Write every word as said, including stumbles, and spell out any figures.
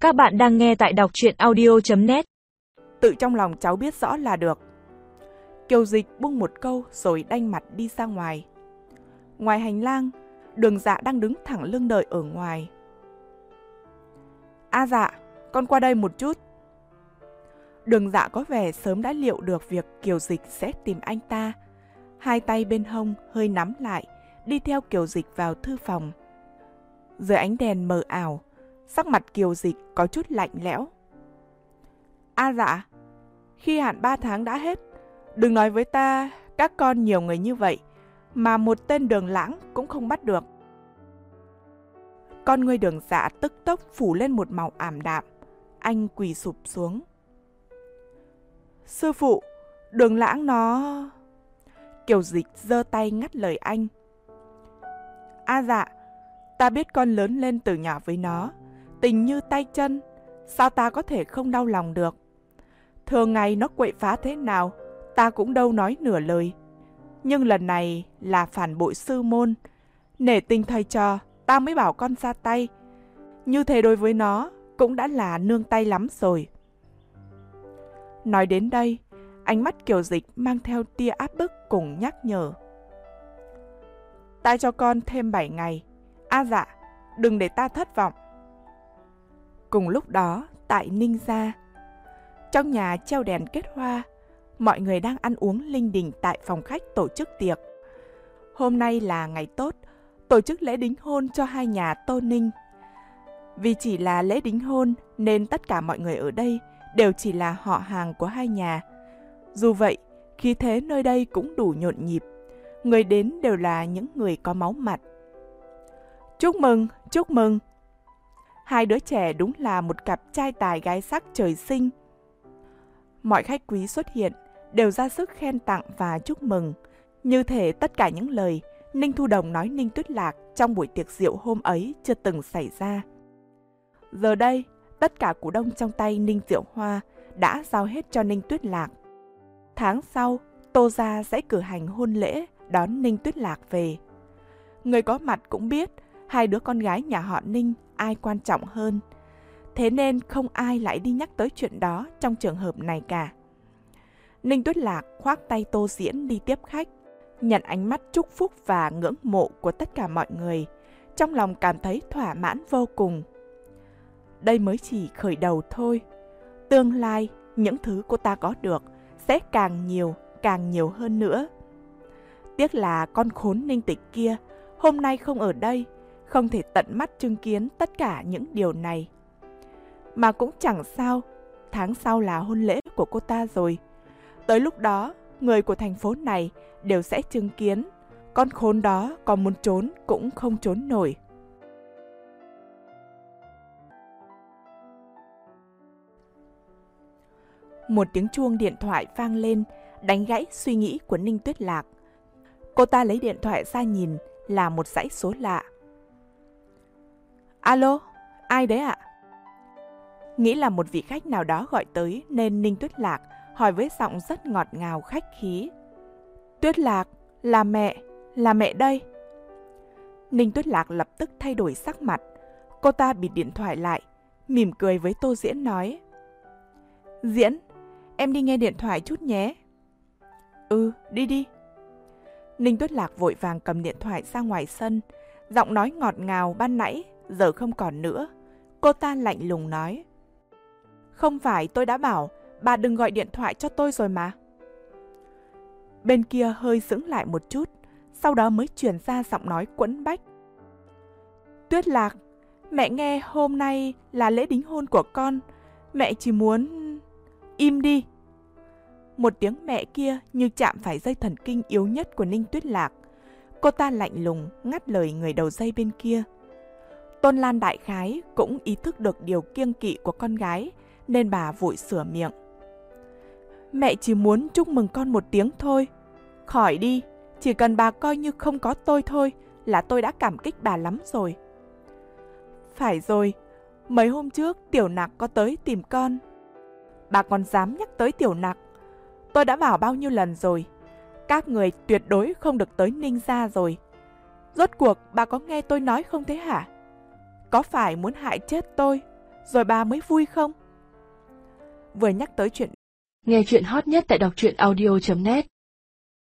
Các bạn đang nghe tại đọc truyện audio chấm net. Tự trong lòng cháu biết rõ là được. Kiều Dịch buông một câu rồi đanh mặt đi ra ngoài. Ngoài hành lang, Đường Dạ đang đứng thẳng lưng đợi ở ngoài. A Dạ, con qua đây một chút. Đường Dạ có vẻ sớm đã liệu được việc Kiều Dịch sẽ tìm anh ta. Hai tay bên hông hơi nắm lại, đi theo Kiều Dịch vào thư phòng. Dưới ánh đèn mờ ảo, sắc mặt Kiều Dịch có chút lạnh lẽo. A Dạ, khi hạn ba tháng đã hết, đừng nói với ta các con nhiều người như vậy, mà một tên Đường Lãng cũng không bắt được. Con ngươi Đường Dạ tức tốc phủ lên một màu ảm đạm. Anh quỳ sụp xuống. Sư phụ, Đường Lãng nó... Kiều Dịch giơ tay ngắt lời anh. A Dạ, ta biết con lớn lên từ nhỏ với nó, tình như tay chân, sao ta có thể không đau lòng được. Thường ngày nó quậy phá thế nào, ta cũng đâu nói nửa lời. Nhưng lần này là phản bội sư môn, nể tình thầy trò, ta mới bảo con ra tay. Như thế đối với nó cũng đã là nương tay lắm rồi. Nói đến đây, ánh mắt Kiều Dịch mang theo tia áp bức cùng nhắc nhở. Ta cho con thêm bảy ngày. A Dạ, đừng để ta thất vọng. Cùng lúc đó, tại Ninh Gia, trong nhà treo đèn kết hoa, mọi người đang ăn uống linh đình tại phòng khách tổ chức tiệc. Hôm nay là ngày tốt, tổ chức lễ đính hôn cho hai nhà Tô Ninh. Vì chỉ là lễ đính hôn nên tất cả mọi người ở đây đều chỉ là họ hàng của hai nhà. Dù vậy, khí thế nơi đây cũng đủ nhộn nhịp. Người đến đều là những người có máu mặt. Chúc mừng, chúc mừng. Hai đứa trẻ đúng là một cặp trai tài gái sắc trời sinh. Mọi khách quý xuất hiện đều ra sức khen tặng và chúc mừng. Như thể tất cả những lời Ninh Thu Đồng nói Ninh Tuyết Lạc trong buổi tiệc rượu hôm ấy chưa từng xảy ra. Giờ đây, tất cả cổ đông trong tay Ninh Diệu Hoa đã giao hết cho Ninh Tuyết Lạc. Tháng sau, Tô Gia sẽ cử hành hôn lễ đón Ninh Tuyết Lạc về. Người có mặt cũng biết hai đứa con gái nhà họ Ninh ai quan trọng hơn. Thế nên không ai lại đi nhắc tới chuyện đó trong trường hợp này cả. Ninh Tuyết Lạc khoác tay Tô Diễn đi tiếp khách, nhận ánh mắt chúc phúc và ngưỡng mộ của tất cả mọi người. Trong lòng cảm thấy thỏa mãn vô cùng. Đây mới chỉ khởi đầu thôi. Tương lai, những thứ cô ta có được sẽ càng nhiều, càng nhiều hơn nữa. Tiếc là con khốn Ninh Tịch kia hôm nay không ở đây, không thể tận mắt chứng kiến tất cả những điều này. Mà cũng chẳng sao, tháng sau là hôn lễ của cô ta rồi. Tới lúc đó, người của thành phố này đều sẽ chứng kiến. Con khốn đó còn muốn trốn cũng không trốn nổi. Một tiếng chuông điện thoại vang lên, đánh gãy suy nghĩ của Ninh Tuyết Lạc. Cô ta lấy điện thoại ra nhìn, là một dãy số lạ. Alo, ai đấy ạ? Nghĩ là một vị khách nào đó gọi tới nên Ninh Tuyết Lạc hỏi với giọng rất ngọt ngào khách khí. Tuyết Lạc, là mẹ, là mẹ đây. Ninh Tuyết Lạc lập tức thay đổi sắc mặt. Cô ta bịt điện thoại lại, mỉm cười với Tô Diễn nói. Diễn, em đi nghe điện thoại chút nhé. Ừ, đi đi. Ninh Tuyết Lạc vội vàng cầm điện thoại ra ngoài sân. Giọng nói ngọt ngào ban nãy giờ không còn nữa. Cô ta lạnh lùng nói. Không phải tôi đã bảo bà đừng gọi điện thoại cho tôi rồi mà. Bên kia hơi sững lại một chút, sau đó mới truyền ra giọng nói quẫn bách. Tuyết Lạc, mẹ nghe hôm nay là lễ đính hôn của con. Mẹ chỉ muốn... Im đi. Một tiếng mẹ kia như chạm phải dây thần kinh yếu nhất của Ninh Tuyết Lạc. Cô ta lạnh lùng ngắt lời người đầu dây bên kia. Tôn Lan đại khái cũng ý thức được điều kiêng kỵ của con gái nên bà vội sửa miệng. Mẹ chỉ muốn chúc mừng con một tiếng thôi. Khỏi đi, chỉ cần bà coi như không có tôi thôi là tôi đã cảm kích bà lắm rồi. Phải rồi, mấy hôm trước Tiểu Nặc có tới tìm con. Bà còn dám nhắc tới Tiểu Nặc. Tôi đã bảo bao nhiêu lần rồi, các người tuyệt đối không được tới Ninh Gia rồi. Rốt cuộc bà có nghe tôi nói không thế hả? Có phải muốn hại chết tôi, rồi bà mới vui không? Vừa nhắc tới chuyện Nghe chuyện hot nhất tại đọc truyện audio chấm net